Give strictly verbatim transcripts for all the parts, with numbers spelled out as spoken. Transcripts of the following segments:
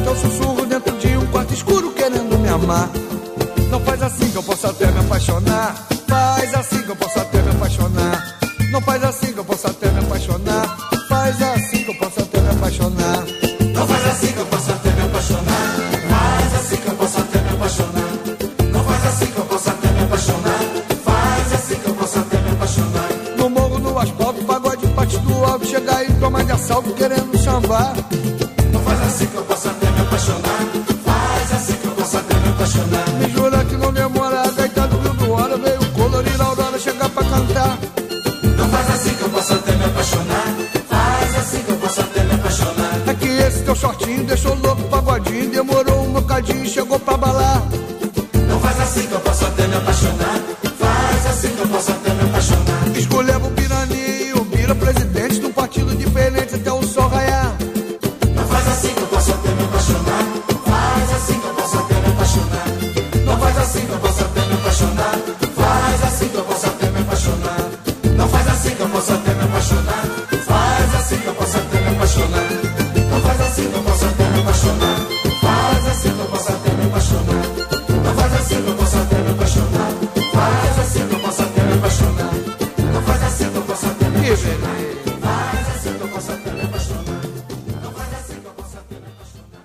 é um sussurro dentro de um quarto escuro querendo me amar. Não faz assim que eu posso até me apaixonar. Faz assim que eu posso até me apaixonar. Não faz assim que eu posso até me apaixonar. Faz assim que eu posso até me apaixonar. Não faz assim que eu posso até me apaixonar. Faz assim que eu posso até me apaixonar. Não faz assim que eu posso até me apaixonar. Faz assim que eu posso até me apaixonar. No morro, no asfalto, pagode, parte do alto, chegar e tomar de assalto querendo chamar. Não faz assim que eu posso até me apaixonar. Faz assim que eu posso até me apaixonar. Me jura que não demora, a gaita do Rio do Hora veio colorir a aurora chegar pra cantar. Não faz assim que eu posso até me apaixonar. Faz assim que eu posso até me apaixonar. É que esse teu shortinho deixou louco pagodinho, demorou um bocadinho e chegou pra balar. Não faz assim que eu posso até me apaixonar. Faz assim que eu posso até me apaixonar. Escolheva o Pirani e o Bira, presidente de um partido diferente até o sol raiar. Não faz assim que eu posso até me apaixonar. Faz assim que eu posso até me apaixonar. Não faz assim que eu posso até me apaixonar. Faz assim que eu posso até me apaixonar. Não faz assim que eu posso até me apaixonar. Faz assim que eu posso até me apaixonar. Não faz assim que eu posso até me apaixonar. Faz assim que eu posso até me apaixonar. Não faz assim que eu posso até me apaixonar. Faz assim que eu posso até me apaixonar. Não faz assim que eu posso até me apaixonar. Faz assim que eu posso até me apaixonar. Não faz assim que eu posso até me apaixonar.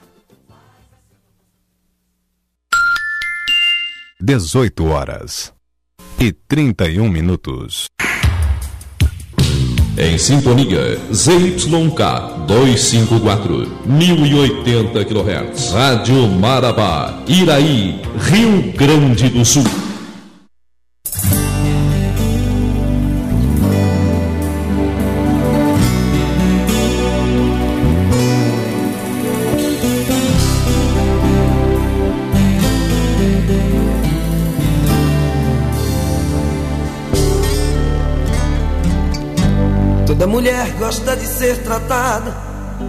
dezoito horas e trinta e um minutos. Em sintonia, Z Y K duzentos e cinquenta e quatro, mil e oitenta quilohertz, Rádio Marabá, Iraí, Rio Grande do Sul. Toda mulher gosta de ser tratada